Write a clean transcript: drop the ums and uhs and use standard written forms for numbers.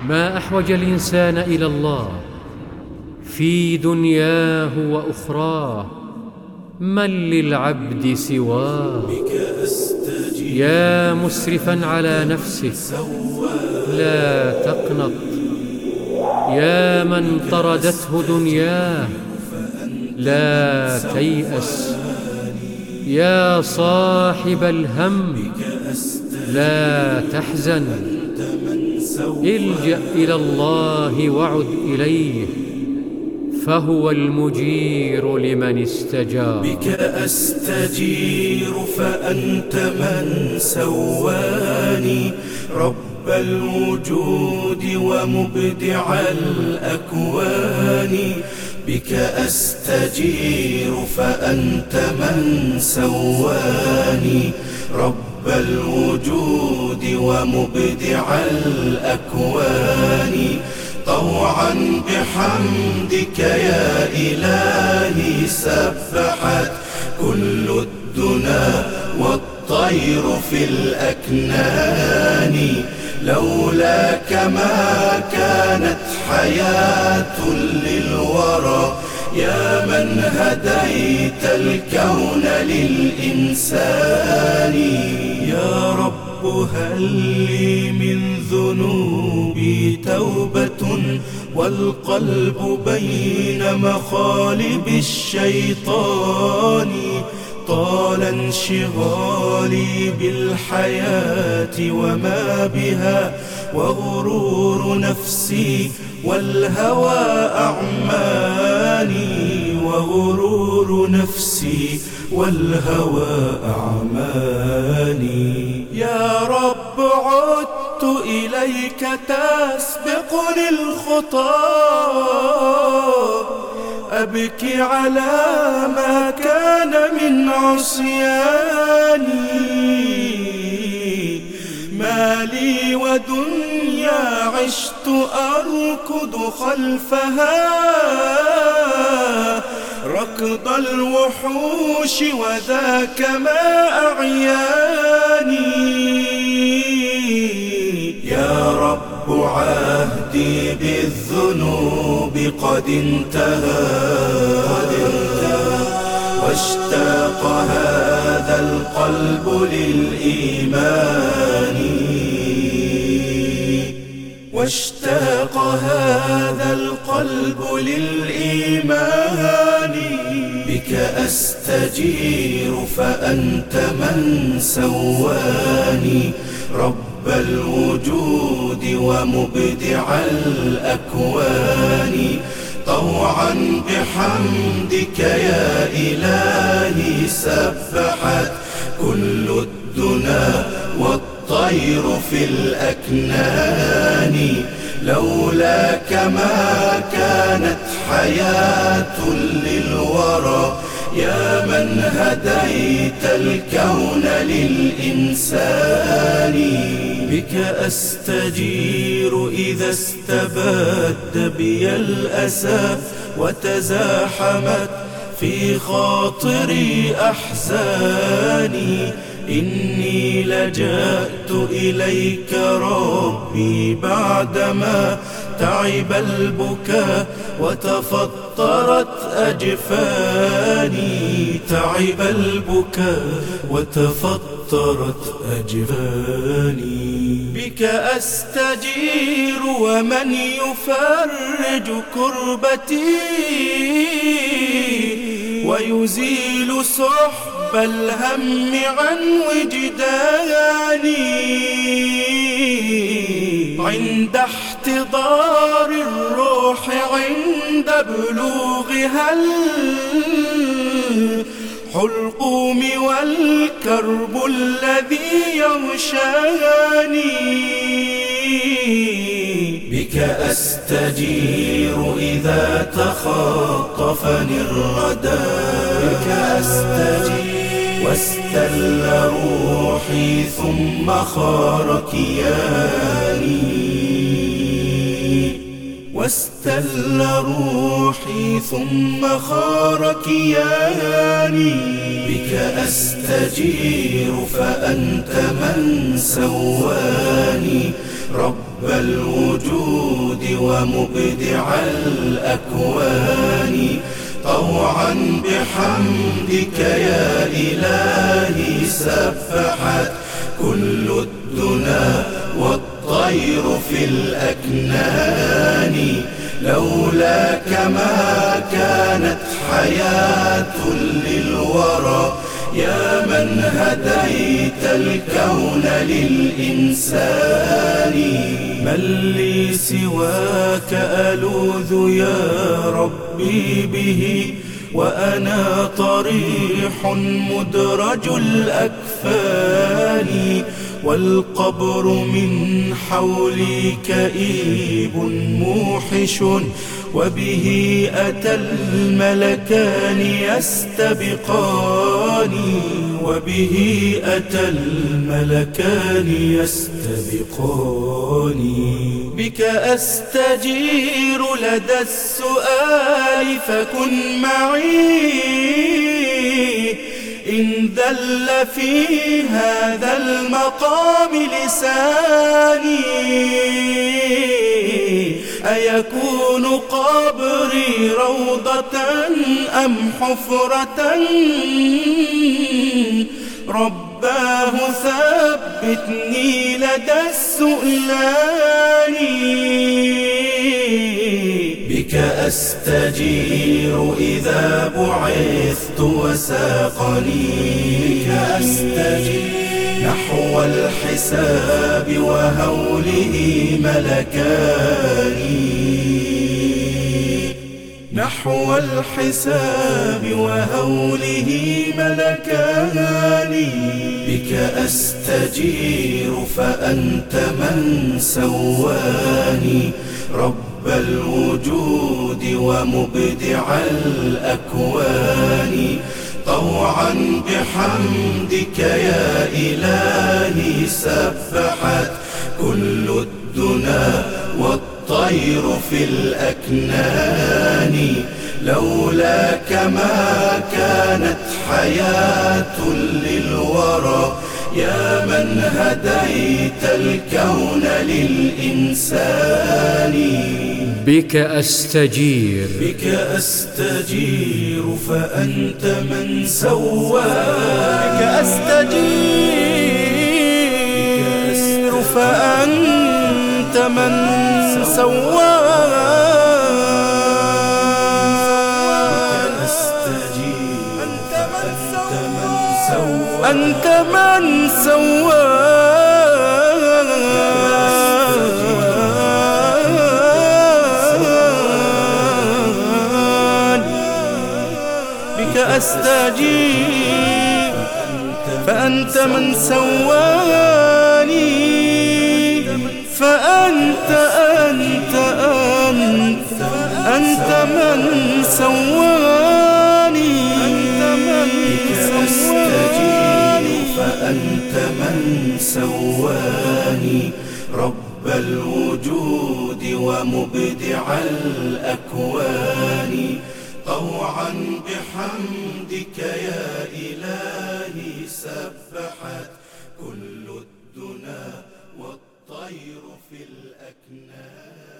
ما أحوج الإنسان إلى الله في دنياه وأخراه، من للعبد سواه؟ يا مسرفا على نفسك لا تقنط، يا من طردته دنياه لا تيأس، يا صاحب الهم لا تحزن، الجأ إلى الله وعد إليه فهو المجير لمن استجار. بك أستجير فأنت من سواني، رب الوجود ومبدع الأكوان. بك أستجير فأنت من سواني، رب الوجود ومبدع الأكوان. طوعا بحمدك يا إلهي سبحت كل الدنا والطير في الأكنان. لولاك ما كانت حياة للورى، يا من هديت الكون للإنسان. يا رب هل لي من ذنوبي توبة، والقلب بين مخالب الشيطان. طال انشغالي بالحياة وما بها، وغرور نفسي والهوى أعماني. وغرور نفسي والهوى أعماني. يا رب عدت إليك تسبقني الخطى، أبكي على ما كان من عصياني. ما لي ودنيا عشت أركض خلفها، ركض الوحوش وذاك ما أعياني. يا رب عهدي بالذنوب قد انتهى، واشتاق هذا القلب للإيمان. واشتاق هذا القلب للإيمان. بك أستجير فأنت من سواني، رب الوجود ومبدع الأكوان. طوعا بحمدك يا إلهي سبحت كل الدنا والطير في الأكنان. لولاك ما كانت حياة للورى، يا من هديت الكون للإنسان. بك أستجير إذا استبد بي الأسى، وتزاحمت في خاطري أحزاني. إني لجأت إليك ربي بعدما تعب البكاء وتفطرت أجفاني. تعب البكاء وتفطرت أجفاني. بك أستجير ومن يفرج كربتي، ويزيل سحب الهم عن وجداني. عند احتضار الروح عند بلوغها الحلقوم والكرب الذي يغشاني. بك أستجير إذا تخاطفني الردى، بك أستجير واستل روحي ثم خار كياني. واستل روحي ثم خار كياني. بك أستجير فأنت من سواني، رب الوجود ومبدع الأكوان طوعا بحمدك يا إلهي سبحت كل الدنا والطير في الأكنان لولاك ما كانت حياة للورى يا من هديت الكون للإنسان من لي سواك ألوذ يا ربي به وأنا طريح مدرج الأكفان والقبر من حولي كئيب موحش وبه أتى الملكان يستبقان بك أستجير لدى السؤال فكن معي إن دل في هذا المقام لساني أيكون قبري روضة أم حفرة رباه ثبتني لدى السؤلان بك أستجير إذا بعثت وساقني نحو الحساب وهوله ملكان نحو الحساب وهوله ملكان بك أستجير فأنت من سواني رب الوجود ومبدع الأكوان طوعا بحمدك يا إلهي سبحت كل الدنا والطير في الأكنان لولاك ما كانت حياة للورى يا من هديت الكون للإنسان بك أستجير فأنت من سواك بك أستجير فأنت من سواك أنت من بك أستجير فأنت من سواني فأنت من سواني فأنت من سواني رب الوجود ومبدع الأكوان طوعا بحمدك يا إلهي سبحت كل الدنا والطير في الأكنان